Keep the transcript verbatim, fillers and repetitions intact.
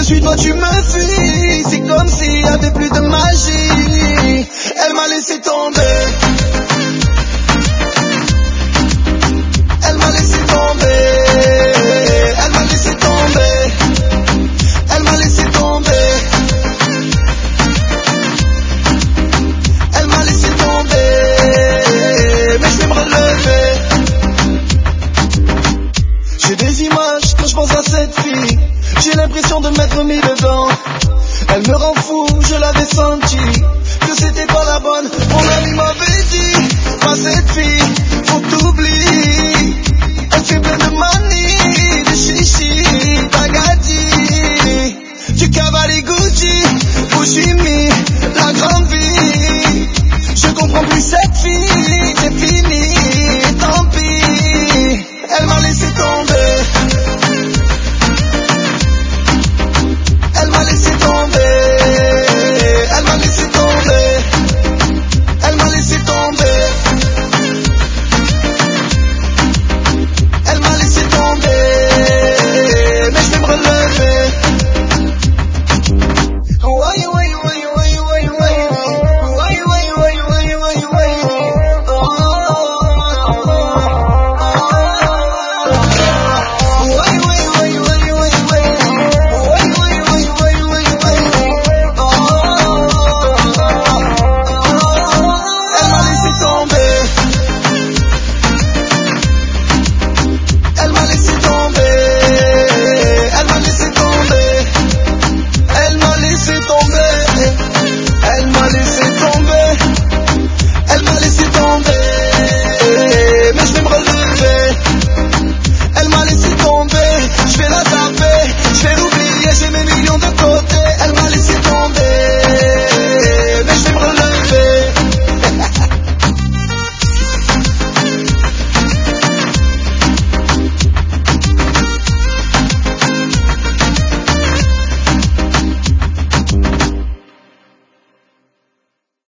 Aujourd'hui toi tu me fuis, c'est comme s'il y avait plus de magie. Elle m'a laissé tomber. Elle m'a laissé tomber. Elle m'a laissé tomber. Elle m'a laissé tomber. Elle m'a laissé tomber. Mais je vais me relever. J'ai des images quand je pense à cette fille. J'ai l'impression de m'être mis dedans. Elle me rend fou, je l'avais senti, que c'était pas la bonne. Mon ami m'avait dit, pas cette fille, faut t'oublier.